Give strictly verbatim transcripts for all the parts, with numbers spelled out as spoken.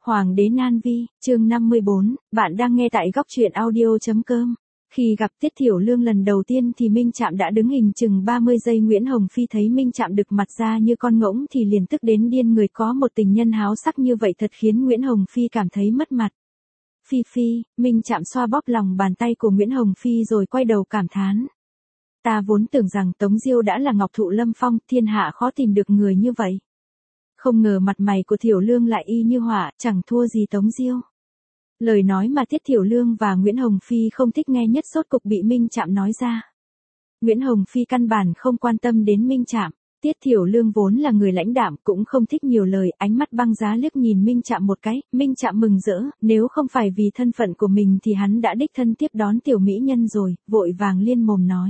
Hoàng đế Nan Vi, chương năm mươi bốn, bạn đang nghe tại góc truyện audio.com. Khi gặp Tiết Thiểu Lương lần đầu tiên thì Minh Trạm đã đứng hình chừng ba mươi giây. Nguyễn Hồng Phi thấy Minh Trạm đực mặt ra như con ngỗng thì liền tức đến điên người, có một tình nhân háo sắc như vậy thật khiến Nguyễn Hồng Phi cảm thấy mất mặt. Phi Phi, Minh Trạm xoa bóp lòng bàn tay của Nguyễn Hồng Phi rồi quay đầu cảm thán. Ta vốn tưởng rằng Tống Diêu đã là Ngọc Thụ Lâm Phong, thiên hạ khó tìm được người như vậy. Không ngờ mặt mày của Thiểu Lương lại y như họa, chẳng thua gì Tống Diêu. Lời nói mà Tiết Thiểu Lương và Nguyễn Hồng Phi không thích nghe nhất rốt cục bị Minh Trạm nói ra. Nguyễn Hồng Phi căn bản không quan tâm đến Minh Trạm. Tiết Thiểu Lương vốn là người lãnh đạm, cũng không thích nhiều lời, ánh mắt băng giá liếc nhìn Minh Trạm một cái. Minh Trạm mừng rỡ, nếu không phải vì thân phận của mình thì hắn đã đích thân tiếp đón tiểu mỹ nhân rồi, vội vàng liên mồm nói.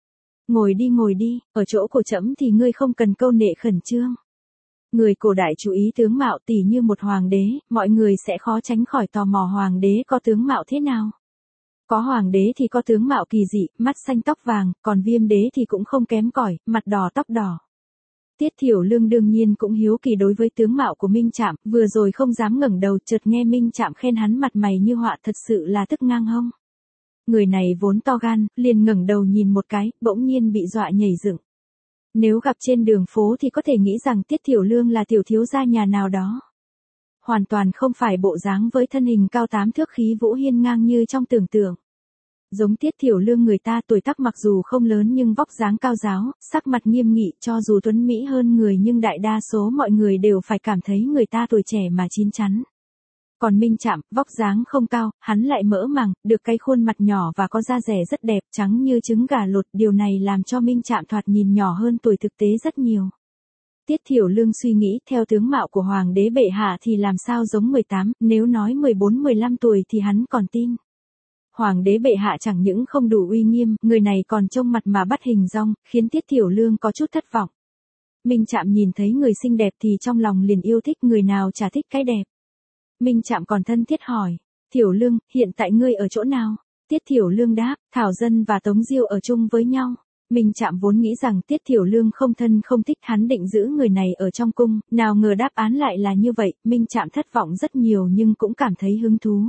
Ngồi đi ngồi đi, ở chỗ của trẫm thì ngươi không cần câu nệ khẩn trương. Người cổ đại chú ý tướng mạo tỉ như một hoàng đế, mọi người sẽ khó tránh khỏi tò mò hoàng đế có tướng mạo thế nào. Có hoàng đế thì có tướng mạo kỳ dị, mắt xanh tóc vàng, còn viêm đế thì cũng không kém cỏi, mặt đỏ tóc đỏ. Tiết Thiểu Lương đương nhiên cũng hiếu kỳ đối với tướng mạo của Minh Trạm, vừa rồi không dám ngẩng đầu, chợt nghe Minh Trạm khen hắn mặt mày như họa, thật sự là tức ngang hông. Người này vốn to gan, liền ngẩng đầu nhìn một cái, bỗng nhiên bị dọa nhảy dựng. Nếu gặp trên đường phố thì có thể nghĩ rằng Tiết Thiểu Lương là tiểu thiếu gia nhà nào đó. Hoàn toàn không phải bộ dáng với thân hình cao tám thước khí vũ hiên ngang như trong tưởng tượng. Giống Tiết Thiểu Lương người ta tuổi tác mặc dù không lớn nhưng vóc dáng cao ráo, sắc mặt nghiêm nghị, cho dù tuấn mỹ hơn người nhưng đại đa số mọi người đều phải cảm thấy người ta tuổi trẻ mà chín chắn. Còn Minh Trạm, vóc dáng không cao, hắn lại mỡ màng, được cái khuôn mặt nhỏ và có da dẻ rất đẹp, trắng như trứng gà luộc, điều này làm cho Minh Trạm thoạt nhìn nhỏ hơn tuổi thực tế rất nhiều. Tiết Thiểu Lương suy nghĩ, theo tướng mạo của hoàng đế bệ hạ thì làm sao giống mười tám, nếu nói mười bốn mười lăm tuổi thì hắn còn tin. Hoàng đế bệ hạ chẳng những không đủ uy nghiêm, người này còn trông mặt mà bắt hình dong, khiến Tiết Thiểu Lương có chút thất vọng. Minh Trạm nhìn thấy người xinh đẹp thì trong lòng liền yêu thích, người nào chả thích cái đẹp. Minh Trạm còn thân thiết hỏi, Thiểu Lương, hiện tại ngươi ở chỗ nào? Tiết Thiểu Lương đáp, Thảo Dân và Tống Diêu ở chung với nhau. Minh Trạm vốn nghĩ rằng Tiết Thiểu Lương không thân không thích, hắn định giữ người này ở trong cung, nào ngờ đáp án lại là như vậy. Minh Trạm thất vọng rất nhiều nhưng cũng cảm thấy hứng thú.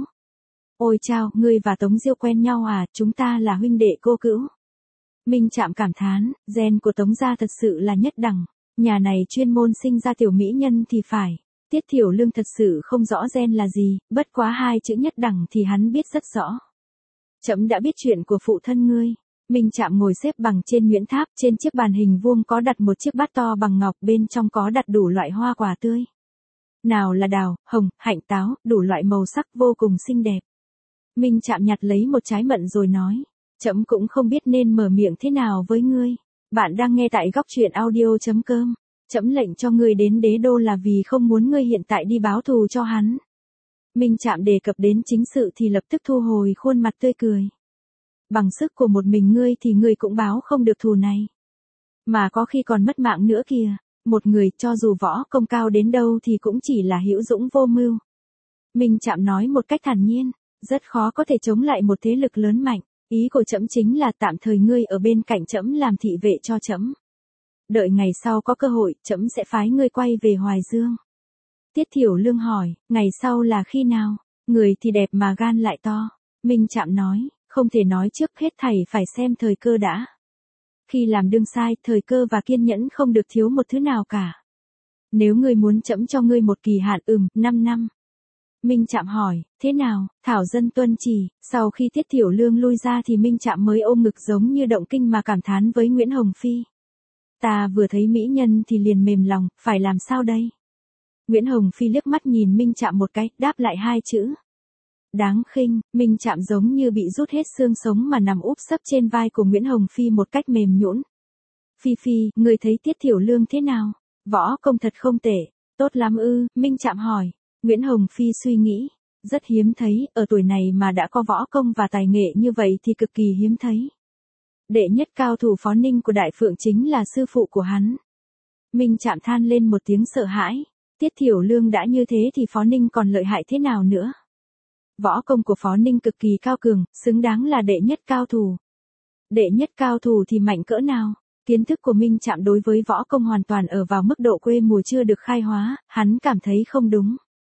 Ôi chao, ngươi và Tống Diêu quen nhau à, chúng ta là huynh đệ cô cữu. Minh Trạm cảm thán, gen của Tống gia thật sự là nhất đẳng, nhà này chuyên môn sinh ra tiểu mỹ nhân thì phải. Tiết Thiểu Lương thật sự không rõ gen là gì, bất quá hai chữ nhất đẳng thì hắn biết rất rõ. Trẫm đã biết chuyện của phụ thân ngươi. Minh Trạm ngồi xếp bằng trên Nguyễn Tháp, trên chiếc bàn hình vuông có đặt một chiếc bát to bằng ngọc, bên trong có đặt đủ loại hoa quả tươi. Nào là đào, hồng, hạnh, táo, đủ loại màu sắc vô cùng xinh đẹp. Minh Trạm nhặt lấy một trái mận rồi nói, trẫm cũng không biết nên mở miệng thế nào với ngươi. Bạn đang nghe tại góc truyện audio.com. Trẫm lệnh cho ngươi đến đế đô là vì không muốn ngươi hiện tại đi báo thù cho hắn. Minh Trạm đề cập đến chính sự thì lập tức thu hồi khuôn mặt tươi cười. Bằng sức của một mình ngươi thì ngươi cũng báo không được thù này. Mà có khi còn mất mạng nữa kìa, một người cho dù võ công cao đến đâu thì cũng chỉ là hữu dũng vô mưu. Minh Trạm nói một cách thản nhiên, rất khó có thể chống lại một thế lực lớn mạnh, ý của trẫm chính là tạm thời ngươi ở bên cạnh trẫm làm thị vệ cho trẫm. Đợi ngày sau có cơ hội, trẫm sẽ phái ngươi quay về Hoài Dương. Tiết Thiểu Lương hỏi, ngày sau là khi nào? Người thì đẹp mà gan lại to. Minh Trạm nói, không thể nói trước, hết thảy phải xem thời cơ đã. Khi làm đương sai, thời cơ và kiên nhẫn không được thiếu một thứ nào cả. Nếu ngươi muốn trẫm cho ngươi một kỳ hạn, ừm, năm năm. Minh Trạm hỏi, thế nào? Thảo Dân tuân chỉ. Sau khi Tiết Thiểu Lương lui ra thì Minh Trạm mới ôm ngực giống như động kinh mà cảm thán với Nguyễn Hồng Phi. Ta vừa thấy mỹ nhân thì liền mềm lòng, phải làm sao đây? Nguyễn Hồng Phi liếc mắt nhìn Minh Trạm một cái, đáp lại hai chữ. Đáng khinh. Minh Trạm giống như bị rút hết xương sống mà nằm úp sấp trên vai của Nguyễn Hồng Phi một cách mềm nhũn. Phi Phi, ngươi thấy Tiết Thiểu Lương thế nào? Võ công thật không tệ. Tốt lắm ư? Minh Trạm hỏi. Nguyễn Hồng Phi suy nghĩ. Rất hiếm thấy, ở tuổi này mà đã có võ công và tài nghệ như vậy thì cực kỳ hiếm thấy. Đệ nhất cao thủ Phó Ninh của Đại Phượng chính là sư phụ của hắn. Minh Trạm than lên một tiếng sợ hãi. Tiết Thiểu Lương đã như thế thì Phó Ninh còn lợi hại thế nào nữa? Võ công của Phó Ninh cực kỳ cao cường, xứng đáng là đệ nhất cao thủ. Đệ nhất cao thủ thì mạnh cỡ nào? Kiến thức của Minh Trạm đối với võ công hoàn toàn ở vào mức độ quê mùa chưa được khai hóa, hắn cảm thấy không đúng.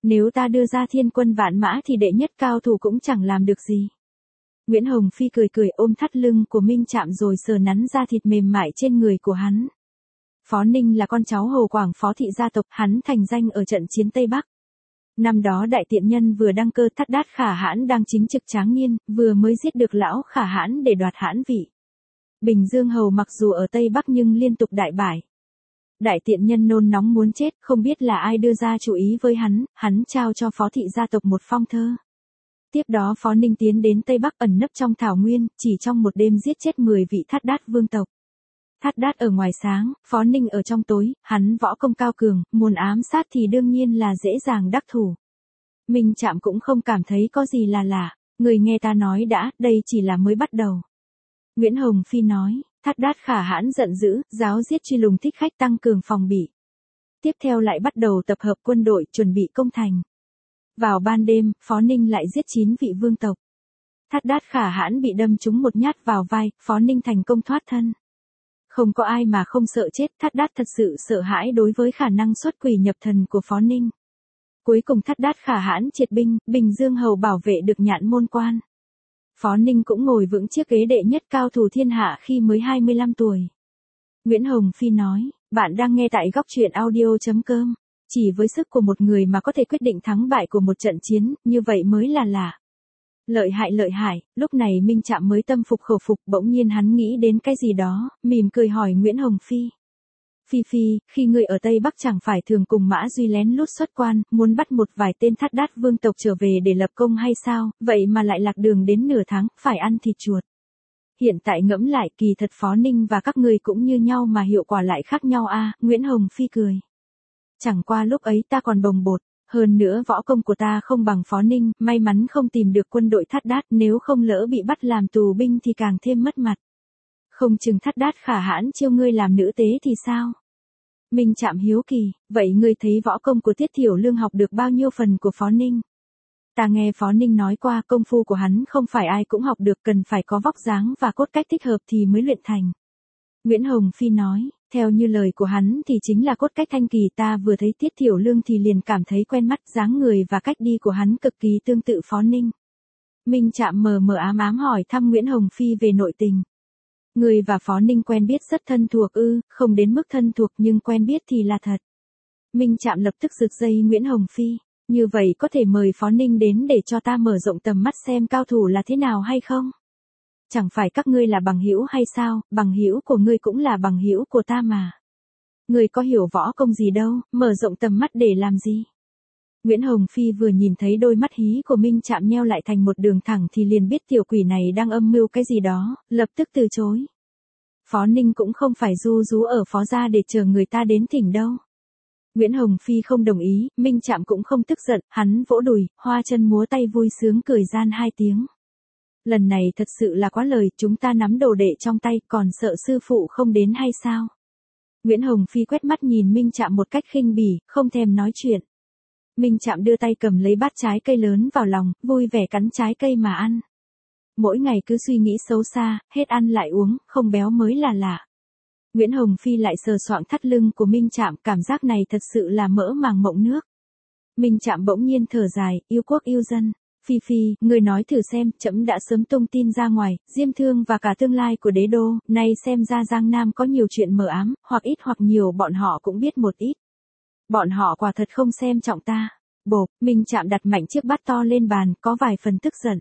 Nếu ta đưa ra thiên quân vạn mã thì đệ nhất cao thủ cũng chẳng làm được gì. Nguyễn Hồng Phi cười cười ôm thắt lưng của Minh Trạm rồi sờ nắn da thịt mềm mại trên người của hắn. Phó Ninh là con cháu Hồ Quảng Phó thị gia tộc, hắn thành danh ở trận chiến Tây Bắc. Năm đó đại tiện nhân vừa đăng cơ, Thắt Đát Khả Hãn đang chính trực tráng niên, vừa mới giết được lão Khả Hãn để đoạt hãn vị. Bình Dương Hầu mặc dù ở Tây Bắc nhưng liên tục đại bại. Đại tiện nhân nôn nóng muốn chết, không biết là ai đưa ra chủ ý với hắn, hắn trao cho Phó thị gia tộc một phong thơ. Tiếp đó Phó Ninh tiến đến Tây Bắc ẩn nấp trong thảo nguyên, chỉ trong một đêm giết chết mười vị Thát Đát vương tộc. Thát Đát ở ngoài sáng, Phó Ninh ở trong tối, hắn võ công cao cường, muốn ám sát thì đương nhiên là dễ dàng đắc thủ. Minh Trạm cũng không cảm thấy có gì là lạ, người nghe ta nói đã, đây chỉ là mới bắt đầu. Nguyễn Hồng Phi nói, Thát Đát Khả Hãn giận dữ, giáo giết truy lùng thích khách tăng cường phòng bị. Tiếp theo lại bắt đầu tập hợp quân đội chuẩn bị công thành. Vào ban đêm, Phó Ninh lại giết chín vị vương tộc. Thát Đát Khả Hãn bị đâm trúng một nhát vào vai, Phó Ninh thành công thoát thân. Không có ai mà không sợ chết, Thát Đát thật sự sợ hãi đối với khả năng xuất quỷ nhập thần của Phó Ninh. Cuối cùng Thát Đát Khả Hãn triệt binh, Bình Dương Hầu bảo vệ được Nhạn Môn Quan. Phó Ninh cũng ngồi vững chiếc ghế đệ nhất cao thủ thiên hạ khi mới hai mươi lăm tuổi. Nguyễn Hồng Phi nói, bạn đang nghe tại góc truyện audio chấm com. Chỉ với sức của một người mà có thể quyết định thắng bại của một trận chiến, như vậy mới là lạ. Lợi hại lợi hại, lúc này Minh Trạm mới tâm phục khẩu phục, bỗng nhiên hắn nghĩ đến cái gì đó, mỉm cười hỏi Nguyễn Hồng Phi. Phi Phi, khi ngươi ở Tây Bắc chẳng phải thường cùng Mã Duy lén lút xuất quan, muốn bắt một vài tên Thát Đát vương tộc trở về để lập công hay sao, vậy mà lại lạc đường đến nửa tháng, phải ăn thịt chuột. Hiện tại ngẫm lại, kỳ thật Phó Ninh và các ngươi cũng như nhau mà hiệu quả lại khác nhau a. À, Nguyễn Hồng Phi cười. Chẳng qua lúc ấy ta còn bồng bột, hơn nữa võ công của ta không bằng Phó Ninh, may mắn không tìm được quân đội Thát Đát, nếu không lỡ bị bắt làm tù binh thì càng thêm mất mặt. Không chừng Thát Đát Khả Hãn chiêu ngươi làm nữ tế thì sao? Minh Trạm hiếu kỳ, vậy ngươi thấy võ công của Tiết Thiểu Lương học được bao nhiêu phần của Phó Ninh? Ta nghe Phó Ninh nói qua công phu của hắn không phải ai cũng học được, cần phải có vóc dáng và cốt cách thích hợp thì mới luyện thành. Nguyễn Hồng Phi nói, theo như lời của hắn thì chính là cốt cách thanh kỳ, ta vừa thấy Tiết Thiểu Lương thì liền cảm thấy quen mắt, dáng người và cách đi của hắn cực kỳ tương tự Phó Ninh. Minh Trạm mờ mờ ám ám hỏi thăm Nguyễn Hồng Phi về nội tình. Người và Phó Ninh quen biết rất thân thuộc ư, không đến mức thân thuộc nhưng quen biết thì là thật. Minh Trạm lập tức giật dây Nguyễn Hồng Phi, như vậy có thể mời Phó Ninh đến để cho ta mở rộng tầm mắt xem cao thủ là thế nào hay không? Chẳng phải các ngươi là bằng hữu hay sao, bằng hữu của ngươi cũng là bằng hữu của ta mà. Ngươi có hiểu võ công gì đâu, mở rộng tầm mắt để làm gì? Nguyễn Hồng Phi vừa nhìn thấy đôi mắt hí của Minh Trạm nheo lại thành một đường thẳng thì liền biết tiểu quỷ này đang âm mưu cái gì đó, lập tức từ chối. Phó Ninh cũng không phải du rú ở Phó gia để chờ người ta đến thỉnh đâu. Nguyễn Hồng Phi không đồng ý, Minh Trạm cũng không tức giận, hắn vỗ đùi, hoa chân múa tay vui sướng cười gian hai tiếng. Lần này thật sự là quá lời, chúng ta nắm đồ đệ trong tay, còn sợ sư phụ không đến hay sao? Nguyễn Hồng Phi quét mắt nhìn Minh Trạm một cách khinh bỉ, không thèm nói chuyện. Minh Trạm đưa tay cầm lấy bát trái cây lớn vào lòng, vui vẻ cắn trái cây mà ăn. Mỗi ngày cứ suy nghĩ xấu xa, hết ăn lại uống, không béo mới là lạ. Nguyễn Hồng Phi lại sờ soạng thắt lưng của Minh Trạm, cảm giác này thật sự là mỡ màng mộng nước. Minh Trạm bỗng nhiên thở dài, yêu quốc yêu dân. Phi Phi, người nói thử xem, trẫm đã sớm tung tin ra ngoài, Diêm Thương và cả tương lai của đế đô, nay xem ra Giang Nam có nhiều chuyện mờ ám, hoặc ít hoặc nhiều bọn họ cũng biết một ít. Bọn họ quả thật không xem trọng ta. Bộp, Minh Trạm đặt mạnh chiếc bát to lên bàn, có vài phần tức giận.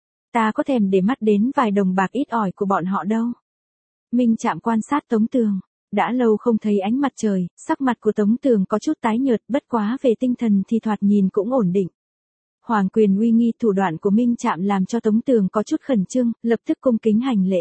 Ta có thèm để mắt đến vài đồng bạc ít ỏi của bọn họ đâu. Minh Trạm quan sát Tống Tường. Đã lâu không thấy ánh mặt trời, sắc mặt của Tống Tường có chút tái nhợt, bất quá về tinh thần thì thoạt nhìn cũng ổn định. Hoàng quyền uy nghi thủ đoạn của Minh Trạm làm cho Tống Tường có chút khẩn trương, lập tức cung kính hành lễ.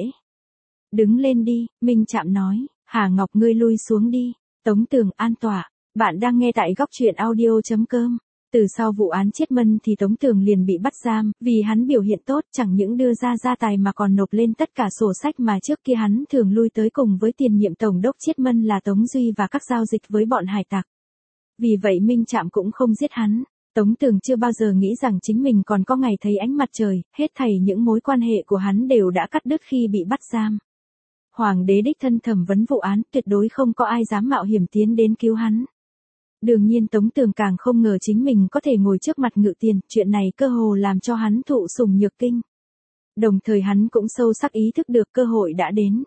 Đứng lên đi, Minh Trạm nói, Hà Ngọc ngươi lui xuống đi. Tống Tường an tọa, bạn đang nghe tại góc truyện audio chấm com. Từ sau vụ án Chiết Mân thì Tống Tường liền bị bắt giam, vì hắn biểu hiện tốt chẳng những đưa ra gia tài mà còn nộp lên tất cả sổ sách mà trước kia hắn thường lui tới cùng với tiền nhiệm tổng đốc Chiết Mân là Tống Duy và các giao dịch với bọn hải tặc. Vì vậy Minh Trạm cũng không giết hắn. Tống Tường chưa bao giờ nghĩ rằng chính mình còn có ngày thấy ánh mặt trời, hết thảy những mối quan hệ của hắn đều đã cắt đứt khi bị bắt giam. Hoàng đế đích thân thẩm vấn vụ án, tuyệt đối không có ai dám mạo hiểm tiến đến cứu hắn. Đương nhiên Tống Tường càng không ngờ chính mình có thể ngồi trước mặt Ngự Tiền, chuyện này cơ hồ làm cho hắn thụ sủng nhược kinh. Đồng thời hắn cũng sâu sắc ý thức được cơ hội đã đến.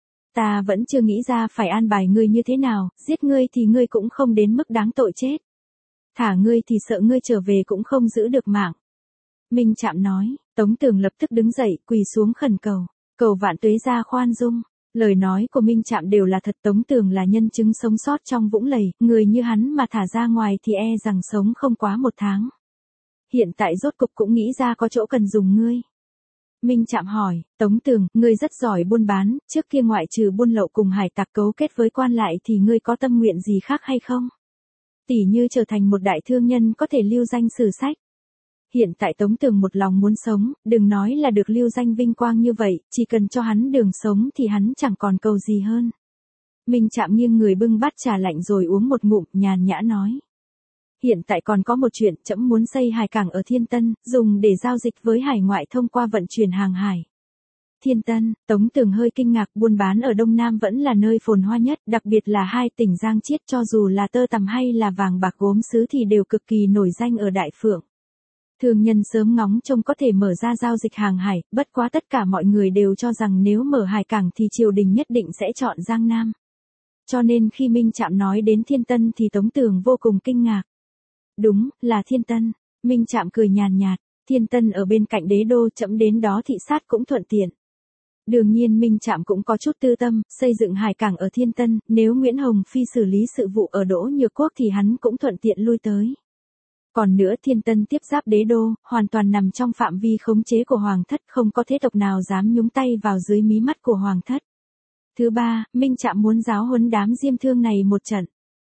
Ta vẫn chưa nghĩ ra phải an bài ngươi như thế nào, giết ngươi thì ngươi cũng không đến mức đáng tội chết. Thả ngươi thì sợ ngươi trở về cũng không giữ được mạng. Minh Trạm nói, Tống Tường lập tức đứng dậy, quỳ xuống khẩn cầu, cầu vạn tuế gia khoan dung. Lời nói của Minh Trạm đều là thật. Tống Tường là nhân chứng sống sót trong vũng lầy, người như hắn mà thả ra ngoài thì e rằng sống không quá một tháng. Hiện tại rốt cục cũng nghĩ ra có chỗ cần dùng ngươi. Minh Trạm hỏi, Tống Tường, ngươi rất giỏi buôn bán, trước kia ngoại trừ buôn lậu cùng hải tặc cấu kết với quan lại thì ngươi có tâm nguyện gì khác hay không? Tỉ như trở thành một đại thương nhân có thể lưu danh sử sách. Hiện tại Tống Tường một lòng muốn sống, đừng nói là được lưu danh vinh quang như vậy, chỉ cần cho hắn đường sống thì hắn chẳng còn cầu gì hơn. Minh Trạm nghiêng người bưng bát trà lạnh rồi uống một ngụm, nhàn nhã nói. Hiện tại còn có một chuyện, trẫm muốn xây hải cảng ở Thiên Tân, dùng để giao dịch với hải ngoại thông qua vận chuyển hàng hải. Thiên Tân, Tống Tường hơi kinh ngạc, buôn bán ở Đông Nam vẫn là nơi phồn hoa nhất, đặc biệt là hai tỉnh Giang Chiết, cho dù là tơ tằm hay là vàng bạc gốm sứ thì đều cực kỳ nổi danh ở Đại Phượng. Thương nhân sớm ngóng trông có thể mở ra giao dịch hàng hải, bất quá tất cả mọi người đều cho rằng nếu mở hải cảng thì triều đình nhất định sẽ chọn Giang Nam. Cho nên khi Minh Trạm nói đến Thiên Tân thì Tống Tường vô cùng kinh ngạc. Đúng, là Thiên Tân. Minh Trạm cười nhàn nhạt, Thiên Tân ở bên cạnh đế đô, trẫm đến đó thị sát cũng thuận tiện. Đương nhiên Minh Trạm cũng có chút tư tâm, xây dựng hải cảng ở Thiên Tân, nếu Nguyễn Hồng Phi xử lý sự vụ ở Đỗ Nhược Quốc thì hắn cũng thuận tiện lui tới. Còn nữa Thiên Tân tiếp giáp đế đô, hoàn toàn nằm trong phạm vi khống chế của Hoàng thất, không có thế tộc nào dám nhúng tay vào dưới mí mắt của Hoàng thất. Thứ ba, Minh Trạm muốn giáo huấn đám diêm thương này một trận.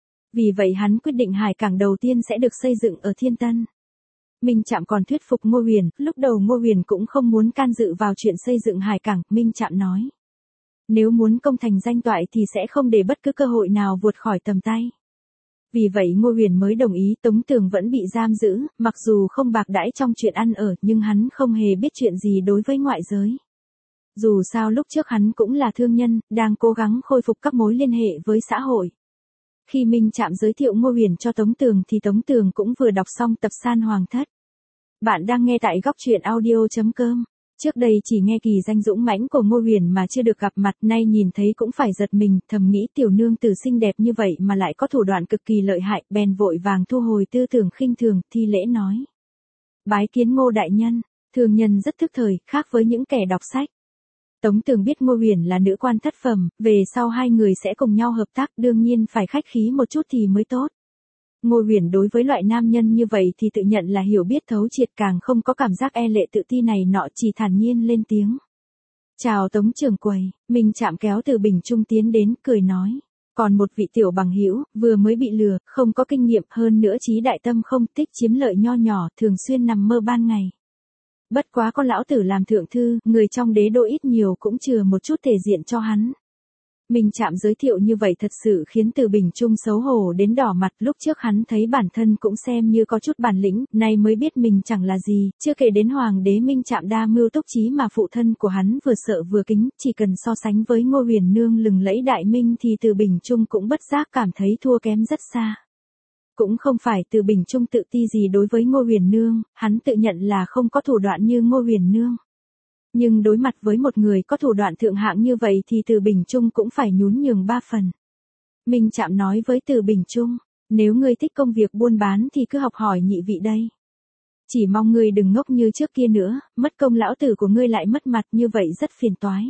Vì vậy hắn quyết định hải cảng đầu tiên sẽ được xây dựng ở Thiên Tân. Minh Trạm còn thuyết phục Ngô Huyền, lúc đầu Ngô Huyền cũng không muốn can dự vào chuyện xây dựng hải cảng, Minh Trạm nói. Nếu muốn công thành danh toại thì sẽ không để bất cứ cơ hội nào vụt khỏi tầm tay. Vì vậy Ngô Huyền mới đồng ý. Tống Tường vẫn bị giam giữ, mặc dù không bạc đãi trong chuyện ăn ở, nhưng hắn không hề biết chuyện gì đối với ngoại giới. Dù sao lúc trước hắn cũng là thương nhân, đang cố gắng khôi phục các mối liên hệ với xã hội. Khi Minh Trạm giới thiệu Ngô Huyền cho Tống Tường thì Tống Tường cũng vừa đọc xong tập San Hoàng Thất. Bạn đang nghe tại góc truyện audio chấm com. Trước đây chỉ nghe kỳ danh dũng mãnh của Ngô Huyền mà chưa được gặp mặt, nay nhìn thấy cũng phải giật mình, thầm nghĩ tiểu nương tử xinh đẹp như vậy mà lại có thủ đoạn cực kỳ lợi hại, bèn vội vàng thu hồi tư tưởng khinh thường, thi lễ nói. Bái kiến Ngô đại nhân, thương nhân rất thức thời, khác với những kẻ đọc sách. Tống Tường biết Ngô Huyền là nữ quan thất phẩm, về sau hai người sẽ cùng nhau hợp tác, đương nhiên phải khách khí một chút thì mới tốt. Ngô Huyền đối với loại nam nhân như vậy thì tự nhận là hiểu biết thấu triệt, càng không có cảm giác e lệ tự ti này nọ, chỉ thản nhiên lên tiếng. Chào Tống trưởng quầy. Minh Trạm kéo Từ Bình Trung tiến đến, cười nói. Còn một vị tiểu bằng hữu, vừa mới bị lừa, không có kinh nghiệm, hơn nữa trí đại tâm không, thích chiếm lợi nho nhỏ, thường xuyên nằm mơ ban ngày. Bất quá có lão tử làm thượng thư, người trong đế đô ít nhiều cũng chừa một chút thể diện cho hắn. Minh Trạm giới thiệu như vậy thật sự khiến Từ Bình Trung xấu hổ đến đỏ mặt, lúc trước hắn thấy bản thân cũng xem như có chút bản lĩnh, nay mới biết mình chẳng là gì, chưa kể đến hoàng đế Minh Trạm đa mưu túc trí mà phụ thân của hắn vừa sợ vừa kính, chỉ cần so sánh với Ngô Huyền nương lừng lẫy đại minh thì Từ Bình Trung cũng bất giác cảm thấy thua kém rất xa. Cũng không phải Từ Bình Trung tự ti gì đối với Ngô Huyền nương, hắn tự nhận là không có thủ đoạn như Ngô Huyền nương. Nhưng đối mặt với một người có thủ đoạn thượng hạng như vậy thì Từ Bình Trung cũng phải nhún nhường ba phần. Minh Trạm nói với Từ Bình Trung, nếu ngươi thích công việc buôn bán thì cứ học hỏi nhị vị đây. Chỉ mong ngươi đừng ngốc như trước kia nữa, mất công lão tử của ngươi lại mất mặt như vậy rất phiền toái.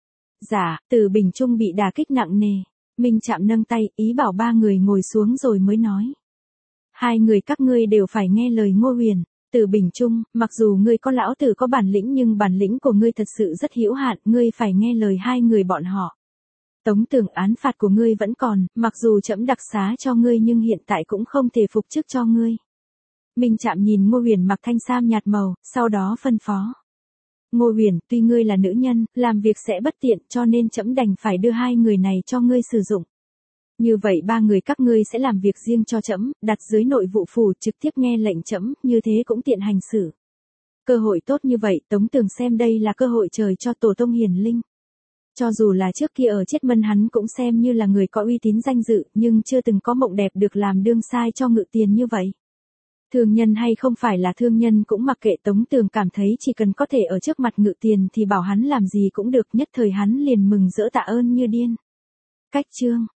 Dạ, Từ Bình Trung bị đả kích nặng nề. Minh Trạm nâng tay, ý bảo ba người ngồi xuống rồi mới nói. Hai người các ngươi đều phải nghe lời Ngô Huyền. Từ Bình Trung, mặc dù ngươi có lão tử có bản lĩnh nhưng bản lĩnh của ngươi thật sự rất hữu hạn, ngươi phải nghe lời hai người bọn họ. Tống Tường, án phạt của ngươi vẫn còn, mặc dù trẫm đặc xá cho ngươi nhưng hiện tại cũng không thể phục chức cho ngươi. Minh Trạm nhìn Ngô Huyền mặc thanh sam nhạt màu, sau đó phân phó. Ngô Huyền, tuy ngươi là nữ nhân, làm việc sẽ bất tiện, cho nên trẫm đành phải đưa hai người này cho ngươi sử dụng. Như vậy ba người các ngươi sẽ làm việc riêng cho trẫm, đặt dưới nội vụ phủ, trực tiếp nghe lệnh trẫm, như thế cũng tiện hành xử. Cơ hội tốt như vậy, Tống Tường xem đây là cơ hội trời cho tổ tông hiền linh. Cho dù là trước kia ở Chiết Mân hắn cũng xem như là người có uy tín danh dự, nhưng chưa từng có mộng đẹp được làm đương sai cho Ngự Tiền như vậy. Thương nhân hay không phải là thương nhân cũng mặc kệ, Tống Tường cảm thấy chỉ cần có thể ở trước mặt Ngự Tiền thì bảo hắn làm gì cũng được, nhất thời hắn liền mừng rỡ tạ ơn như điên. Cách chương